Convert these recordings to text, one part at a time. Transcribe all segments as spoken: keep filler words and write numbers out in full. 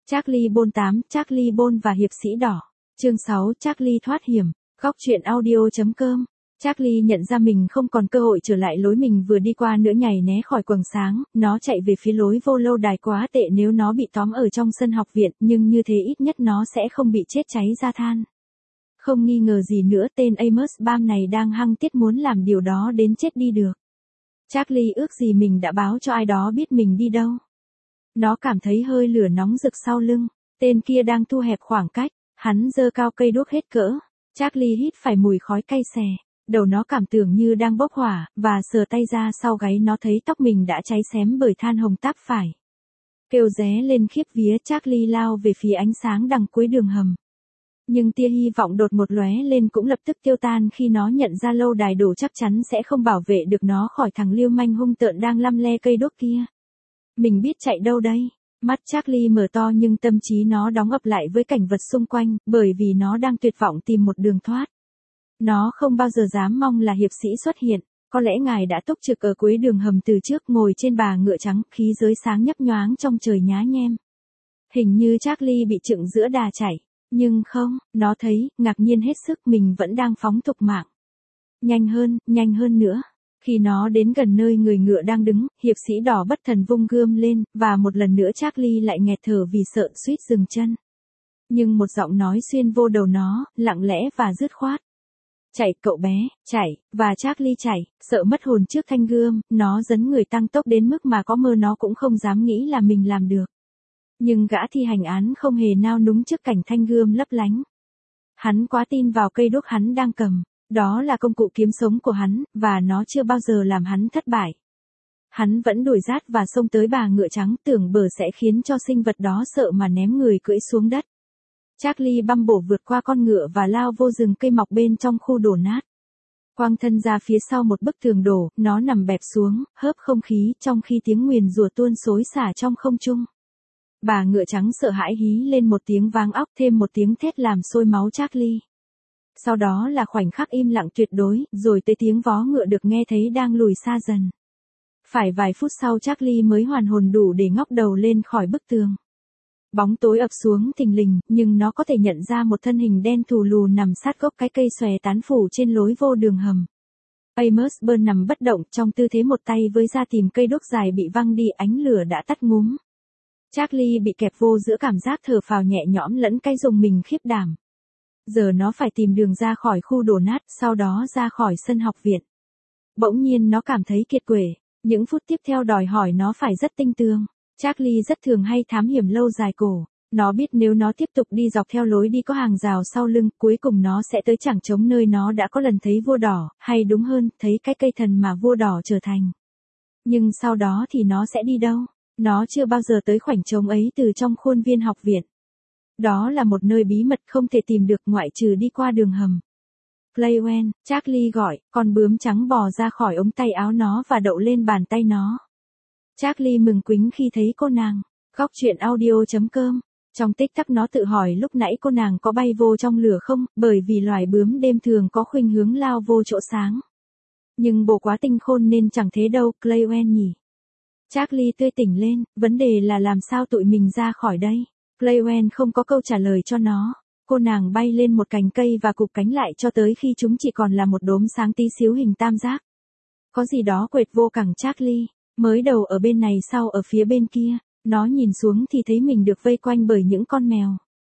Charlie Bôn tám, Charlie Bôn và hiệp sĩ đỏ. Chương sáu, Charlie thoát hiểm. Góc truyện audio chấm com. Charlie nhận ra mình không còn cơ hội trở lại lối mình vừa đi qua nữa, nhảy né khỏi quầng sáng, nó chạy về phía lối vô lâu đài. Quá tệ nếu nó bị tóm ở trong sân học viện, nhưng như thế ít nhất nó sẽ không bị chết cháy ra than. Không nghi ngờ gì nữa, tên Amos Bam này đang hăng tiết muốn làm điều đó đến chết đi được. Charlie ước gì mình đã báo cho ai đó biết mình đi đâu. Nó cảm thấy hơi lửa nóng rực sau lưng, tên kia đang thu hẹp khoảng cách, hắn giơ cao cây đuốc hết cỡ. Charlie hít phải mùi khói cay xè, đầu nó cảm tưởng như đang bốc hỏa, và sờ tay ra sau gáy nó thấy tóc mình đã cháy xém bởi than hồng táp phải. Kêu ré lên khiếp vía, Charlie lao về phía ánh sáng đằng cuối đường hầm. Nhưng tia hy vọng đột một lóe lên cũng lập tức tiêu tan khi nó nhận ra lâu đài đổ chắc chắn sẽ không bảo vệ được nó khỏi thằng lưu manh hung tợn đang lăm le cây đuốc kia. Mình biết chạy đâu đây? Mắt Charlie mở to nhưng tâm trí nó đóng ập lại với cảnh vật xung quanh, bởi vì nó đang tuyệt vọng tìm một đường thoát. Nó không bao giờ dám mong là hiệp sĩ xuất hiện, có lẽ ngài đã túc trực ở cuối đường hầm từ trước, ngồi trên bà ngựa trắng, khí giới sáng nhấp nhoáng trong trời nhá nhem. Hình như Charlie bị chựng giữa đà chạy, nhưng không, nó thấy, ngạc nhiên hết sức, mình vẫn đang phóng tục mạng. Nhanh hơn, nhanh hơn nữa. Khi nó đến gần nơi người ngựa đang đứng, hiệp sĩ đỏ bất thần vung gươm lên, và một lần nữa Charlie lại nghẹt thở vì sợ suýt dừng chân. Nhưng một giọng nói xuyên vô đầu nó, lặng lẽ và dứt khoát. Chạy cậu bé, chạy, và Charlie chạy, sợ mất hồn trước thanh gươm, nó dấn người tăng tốc đến mức mà có mơ nó cũng không dám nghĩ là mình làm được. Nhưng gã thi hành án không hề nao núng trước cảnh thanh gươm lấp lánh. Hắn quá tin vào cây đuốc hắn đang cầm. Đó là công cụ kiếm sống của hắn, và nó chưa bao giờ làm hắn thất bại. Hắn vẫn đuổi rát và xông tới bà ngựa trắng, tưởng bờ sẽ khiến cho sinh vật đó sợ mà ném người cưỡi xuống đất. Charlie băm bổ vượt qua con ngựa và lao vô rừng cây mọc bên trong khu đổ nát. Quang thân ra phía sau một bức tường đổ, nó nằm bẹp xuống, hớp không khí, trong khi tiếng nguyền rủa tuôn xối xả trong không trung. Bà ngựa trắng sợ hãi hí lên một tiếng vang óc, thêm một tiếng thét làm sôi máu Charlie. Sau đó là khoảnh khắc im lặng tuyệt đối, rồi tới tiếng vó ngựa được nghe thấy đang lùi xa dần. Phải vài phút sau Charlie mới hoàn hồn đủ để ngóc đầu lên khỏi bức tường. Bóng tối ập xuống thình lình, nhưng nó có thể nhận ra một thân hình đen thù lù nằm sát gốc cái cây xòe tán phủ trên lối vô đường hầm. Amos Byrne nằm bất động trong tư thế một tay với ra tìm cây đuốc dài bị văng đi, ánh lửa đã tắt ngúm. Charlie bị kẹp vô giữa cảm giác thở phào nhẹ nhõm lẫn cái rùng mình khiếp đảm. Giờ nó phải tìm đường ra khỏi khu đổ nát, sau đó ra khỏi sân học viện. Bỗng nhiên nó cảm thấy kiệt quệ, những phút tiếp theo đòi hỏi nó phải rất tinh tường. Charlie rất thường hay thám hiểm lâu dài cổ. Nó biết nếu nó tiếp tục đi dọc theo lối đi có hàng rào sau lưng, cuối cùng nó sẽ tới chẳng trống nơi nó đã có lần thấy vua đỏ, hay đúng hơn, thấy cái cây thần mà vua đỏ trở thành. Nhưng sau đó thì nó sẽ đi đâu? Nó chưa bao giờ tới khoảnh trống ấy từ trong khuôn viên học viện. Đó là một nơi bí mật không thể tìm được ngoại trừ đi qua đường hầm. Claywen, Charlie gọi, con bướm trắng bò ra khỏi ống tay áo nó và đậu lên bàn tay nó. Charlie mừng quính khi thấy cô nàng. Góc truyện audio chấm com. Trong tích tắc nó tự hỏi lúc nãy cô nàng có bay vô trong lửa không, bởi vì loài bướm đêm thường có khuynh hướng lao vô chỗ sáng. Nhưng bồ quá tinh khôn nên chẳng thế đâu, Claywen nhỉ. Charlie tươi tỉnh lên, vấn đề là làm sao tụi mình ra khỏi đây. Claywen không có câu trả lời cho nó. Cô nàng bay lên một cành cây và cụp cánh lại cho tới khi chúng chỉ còn là một đốm sáng tí xíu hình tam giác. Có gì đó quệt vô cẳng Charlie, mới đầu ở bên này sau ở phía bên kia, nó nhìn xuống thì thấy mình được vây quanh bởi những con mèo.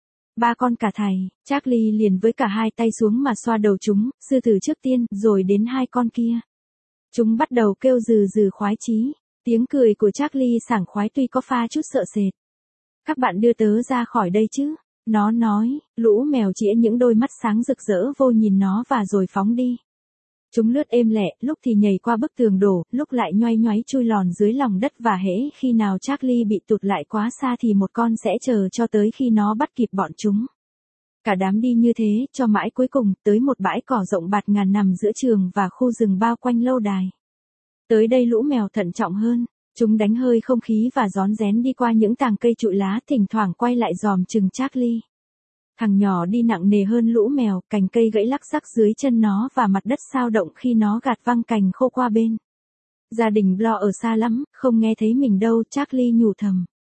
Ba con cả thầy, Charlie liền với cả hai tay xuống mà xoa đầu chúng, sư tử trước tiên, rồi đến hai con kia. Chúng bắt đầu kêu rừ rừ khoái chí, tiếng cười của Charlie sảng khoái tuy có pha chút sợ sệt. Các bạn đưa tớ ra khỏi đây chứ, nó nói, lũ mèo chĩa những đôi mắt sáng rực rỡ vô nhìn nó và rồi phóng đi. Chúng lướt êm lẹ, lúc thì nhảy qua bức tường đổ, lúc lại nhoay nhoáy chui lòn dưới lòng đất, và hễ khi nào Charlie bị tụt lại quá xa thì một con sẽ chờ cho tới khi nó bắt kịp bọn chúng. Cả đám đi như thế, cho mãi cuối cùng, tới một bãi cỏ rộng bạt ngàn nằm giữa trường và khu rừng bao quanh lâu đài. Tới đây lũ mèo thận trọng hơn. Chúng đánh hơi không khí và rón rén đi qua những tàng cây trụi lá, thỉnh thoảng quay lại dòm chừng Charlie. Thằng nhỏ đi nặng nề hơn lũ mèo, cành cây gãy lắc rắc dưới chân nó và mặt đất xao động khi nó gạt văng cành khô qua bên. Gia đình Bloor ở xa lắm, không nghe thấy mình đâu, Charlie nhủ thầm.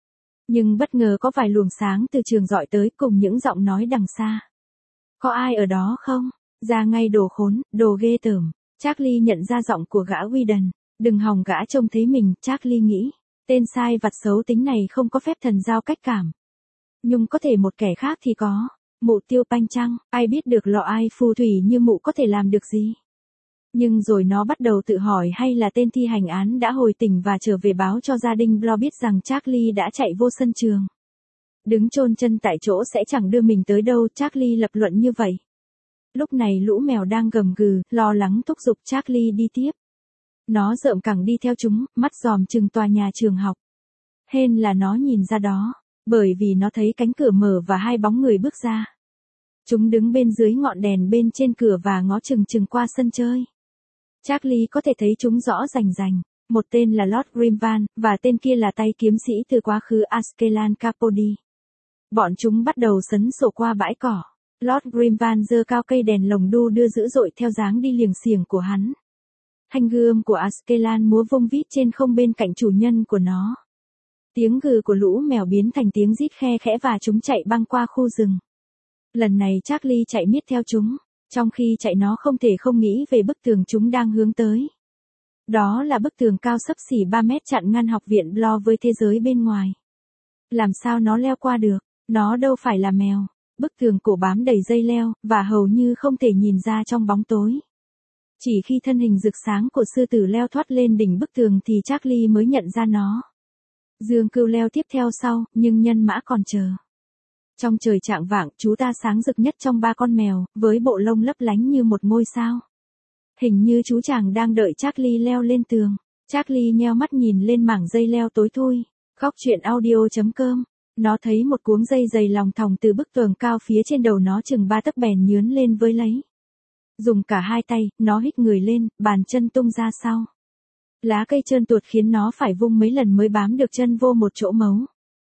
Nhưng bất ngờ có vài luồng sáng từ trường dọi tới cùng những giọng nói đằng xa. Có ai ở đó không? Ra ngay đồ khốn, đồ ghê tởm. Charlie nhận ra giọng của gã Whedon. Đừng hòng gã trông thấy mình, Charlie nghĩ. Tên sai vặt xấu tính này không có phép thần giao cách cảm. Nhưng có thể một kẻ khác thì có. Mụ Tiêu Panh chăng, ai biết được lọ ai phù thủy như mụ có thể làm được gì. Nhưng rồi nó bắt đầu tự hỏi hay là tên thi hành án đã hồi tỉnh và trở về báo cho gia đình Blo biết rằng Charlie đã chạy vô sân trường. Đứng chôn chân tại chỗ sẽ chẳng đưa mình tới đâu, Charlie lập luận như vậy. Lúc này lũ mèo đang gầm gừ, lo lắng thúc giục Charlie đi tiếp. Nó rợm cẳng đi theo chúng, mắt dòm chừng tòa nhà trường học. Hên là nó nhìn ra đó, bởi vì nó thấy cánh cửa mở và hai bóng người bước ra. Chúng đứng bên dưới ngọn đèn bên trên cửa và ngó chừng chừng qua sân chơi. Charlie có thể thấy chúng rõ rành rành, một tên là Lord Grimvan, và tên kia là tay kiếm sĩ từ quá khứ Askelan Capody. Bọn chúng bắt đầu sấn sổ qua bãi cỏ. Lord Grimvan giơ cao cây đèn lồng đu đưa dữ dội theo dáng đi liềng xiềng của hắn. Thanh gươm của Askelan múa vung vít trên không bên cạnh chủ nhân của nó. Tiếng gừ của lũ mèo biến thành tiếng rít khe khẽ và chúng chạy băng qua khu rừng. Lần này Charlie chạy miết theo chúng, trong khi chạy nó không thể không nghĩ về bức tường chúng đang hướng tới. Đó là bức tường cao xấp xỉ ba mét chặn ngăn học viện Blo với thế giới bên ngoài. Làm sao nó leo qua được, nó đâu phải là mèo. Bức tường cổ bám đầy dây leo, và hầu như không thể nhìn ra trong bóng tối. Chỉ khi thân hình rực sáng của sư tử leo thoát lên đỉnh bức tường thì Charlie mới nhận ra nó. Dương Cưu leo tiếp theo sau, nhưng nhân mã còn chờ. Trong trời chạng vạng, chú ta sáng rực nhất trong ba con mèo, với bộ lông lấp lánh như một ngôi sao. Hình như chú chàng đang đợi Charlie leo lên tường. Charlie nheo mắt nhìn lên mảng dây leo tối thui. Góc truyện audio chấm com. Nó thấy một cuống dây dày lòng thòng từ bức tường cao phía trên đầu nó chừng ba tấc bèn nhướn lên với lấy. Dùng cả hai tay, nó hít người lên, bàn chân tung ra sau. Lá cây trơn tuột khiến nó phải vung mấy lần mới bám được chân vô một chỗ mấu.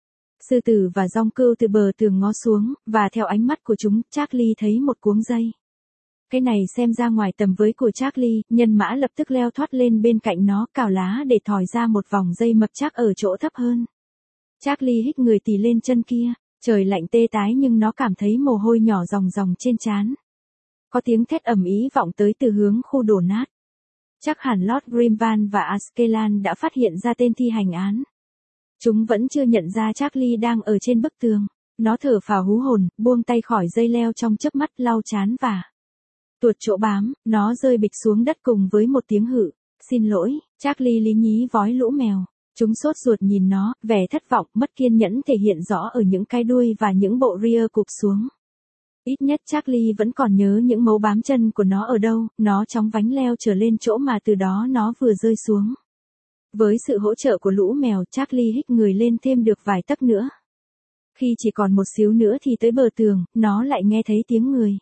Sư tử và dong cừu từ bờ tường ngó xuống, và theo ánh mắt của chúng, Charlie thấy một cuống dây. Cái này xem ra ngoài tầm với của Charlie, nhân mã lập tức leo thoát lên bên cạnh nó, cào lá để thỏi ra một vòng dây mập chắc ở chỗ thấp hơn. Charlie hít người tì lên chân kia, trời lạnh tê tái nhưng nó cảm thấy mồ hôi nhỏ ròng ròng trên trán. Có tiếng thét ầm ĩ vọng tới từ hướng khu đổ nát. Chắc hẳn Lord Grimvan và Askelan đã phát hiện ra tên thi hành án. Chúng vẫn chưa nhận ra Charlie đang ở trên bức tường. Nó thở phào hú hồn, buông tay khỏi dây leo trong chớp mắt, lau chán và tuột chỗ bám, nó rơi bịch xuống đất cùng với một tiếng hự. Xin lỗi, Charlie lý nhí vói lũ mèo. Chúng sốt ruột nhìn nó, vẻ thất vọng, mất kiên nhẫn thể hiện rõ ở những cái đuôi và những bộ ria cụp xuống. Ít nhất Charlie vẫn còn nhớ những mấu bám chân của nó ở đâu, nó chóng vánh leo trở lên chỗ mà từ đó nó vừa rơi xuống. Với sự hỗ trợ của lũ mèo, Charlie hít người lên thêm được vài tấc nữa. Khi chỉ còn một xíu nữa thì tới bờ tường, nó lại nghe thấy tiếng người.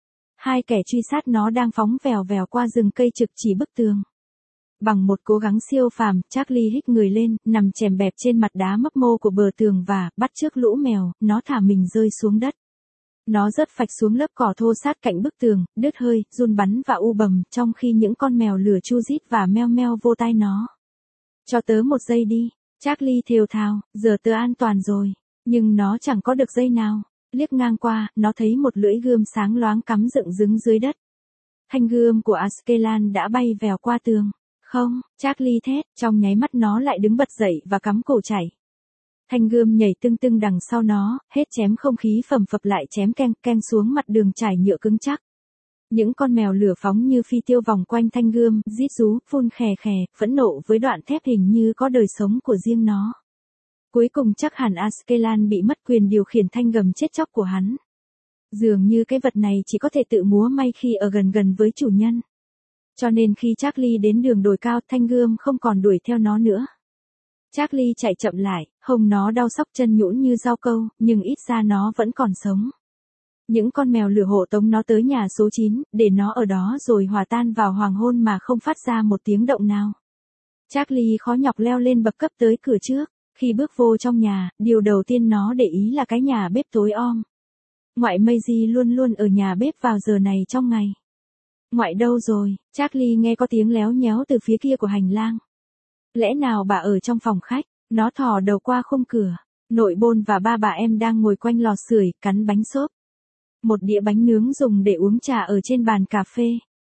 Hai kẻ truy sát nó đang phóng vèo vèo qua rừng cây trực chỉ bức tường. Bằng một cố gắng siêu phàm, Charlie hít người lên, nằm chèm bẹp trên mặt đá mấp mô của bờ tường và, bắt chước lũ mèo, nó thả mình rơi xuống đất. Nó rớt phạch xuống lớp cỏ thô sát cạnh bức tường, đứt hơi, run bắn và u bầm, trong khi những con mèo lửa chu rít và meo meo vô tai nó. Cho tớ một giây đi, Charlie thều thào, giờ tớ an toàn rồi. Nhưng nó chẳng có được giây nào. Liếc ngang qua, nó thấy một lưỡi gươm sáng loáng cắm dựng đứng dưới đất. Thanh gươm của Askelan đã bay vèo qua tường. Không, Charlie thét, trong nháy mắt nó lại đứng bật dậy và cắm cổ chạy. Thanh gươm nhảy tưng tưng đằng sau nó, hết chém không khí phầm phập lại chém keng keng xuống mặt đường trải nhựa cứng chắc. Những con mèo lửa phóng như phi tiêu vòng quanh thanh gươm, rít rú, phun khè khè, phẫn nộ với đoạn thép hình như có đời sống của riêng nó. Cuối cùng chắc hẳn Askelan bị mất quyền điều khiển thanh gầm chết chóc của hắn. Dường như cái vật này chỉ có thể tự múa may khi ở gần gần với chủ nhân. Cho nên khi Charlie đến đường đồi cao, thanh gươm không còn đuổi theo nó nữa. Charlie chạy chậm lại, hông nó đau xóc chân nhũn như rau câu, nhưng ít ra nó vẫn còn sống. Những con mèo lửa hộ tống nó tới nhà số chín, để nó ở đó rồi hòa tan vào hoàng hôn mà không phát ra một tiếng động nào. Charlie khó nhọc leo lên bậc cấp tới cửa trước. Khi bước vô trong nhà, điều đầu tiên nó để ý là cái nhà bếp tối om. Ngoại Maisie luôn luôn ở nhà bếp vào giờ này trong ngày. Ngoại đâu rồi? Charlie nghe có tiếng léo nhéo từ phía kia của hành lang. Lẽ nào bà ở trong phòng khách? Nó thò đầu qua khung cửa. Nội Bôn và ba bà em đang ngồi quanh lò sưởi, cắn bánh xốp. Một đĩa bánh nướng dùng để uống trà ở trên bàn cà phê.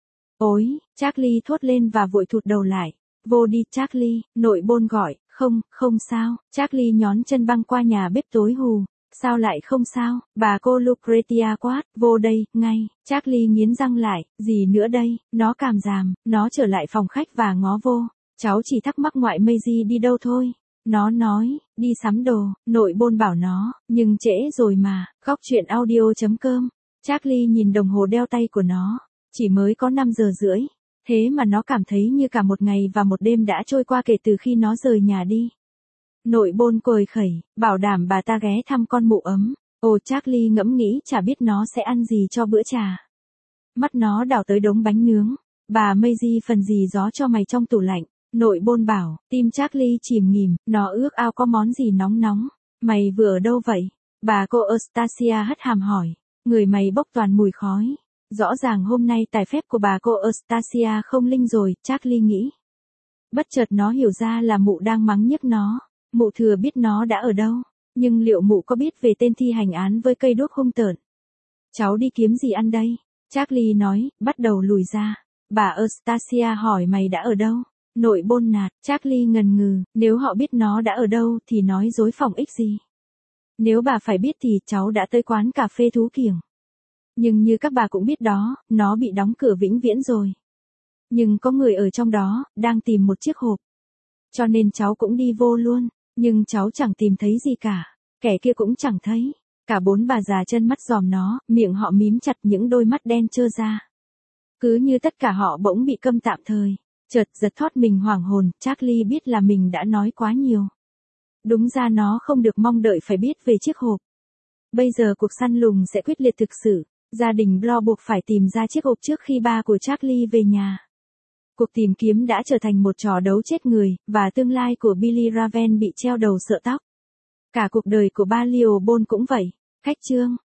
Ôi, Charlie thốt lên và vội thụt đầu lại. Vô đi Charlie, Nội Bôn gọi. Không, không sao. Charlie nhón chân băng qua nhà bếp tối hù. Sao lại không sao? Bà cô Lucretia quát. Vô đây, ngay. Charlie nghiến răng lại. Gì nữa đây? Nó cảm giảm. Nó trở lại phòng khách và ngó vô. Cháu chỉ thắc mắc ngoại Maisie đi đâu thôi. Nó nói, đi sắm đồ. Nội Bôn bảo nó, nhưng trễ rồi mà. Góc truyện audio chấm com. Charlie nhìn đồng hồ đeo tay của nó. Chỉ mới có năm giờ rưỡi. Thế mà nó cảm thấy như cả một ngày và một đêm đã trôi qua kể từ khi nó rời nhà đi. Nội Bôn cười khẩy, bảo đảm bà ta ghé thăm con mụ ấm. Ồ, Charlie ngẫm nghĩ chả biết nó sẽ ăn gì cho bữa trà. Mắt nó đảo tới đống bánh nướng. Bà Maisie phần gì gió cho mày trong tủ lạnh. Nội Bôn bảo, tim Charlie chìm nghỉm, nó ước ao có món gì nóng nóng. Mày vừa ở đâu vậy? Bà cô Eustacia hất hàm hỏi. Người mày bốc toàn mùi khói. Rõ ràng hôm nay tài phép của bà cô Eustacia không linh rồi, Charlie nghĩ. Bất chợt nó hiểu ra là mụ đang mắng nhiếc nó. Mụ thừa biết nó đã ở đâu. Nhưng liệu mụ có biết về tên thi hành án với cây đuốc hung tợn? Cháu đi kiếm gì ăn đây? Charlie nói, bắt đầu lùi ra. Bà Eustacia hỏi mày đã ở đâu? Nội Bôn nạt, Charlie ngần ngừ, nếu họ biết nó đã ở đâu thì nói dối phòng ích gì. Nếu bà phải biết thì cháu đã tới quán cà phê Thú Kiểng. Nhưng như các bà cũng biết đó, nó bị đóng cửa vĩnh viễn rồi. Nhưng có người ở trong đó, đang tìm một chiếc hộp. Cho nên cháu cũng đi vô luôn, nhưng cháu chẳng tìm thấy gì cả. Kẻ kia cũng chẳng thấy. Cả bốn bà già chân mắt dòm nó, miệng họ mím chặt những đôi mắt đen trơ ra. Cứ như tất cả họ bỗng bị câm tạm thời. Chợt giật thoát mình hoảng hồn, Charlie biết là mình đã nói quá nhiều. Đúng ra nó không được mong đợi phải biết về chiếc hộp. Bây giờ cuộc săn lùng sẽ quyết liệt thực sự. Gia đình Bloor buộc phải tìm ra chiếc hộp trước khi ba của Charlie về nhà. Cuộc tìm kiếm đã trở thành một trò đấu chết người, và tương lai của Billy Raven bị treo đầu sợ tóc. Cả cuộc đời của ba Leo Bôn cũng vậy. Khách chương.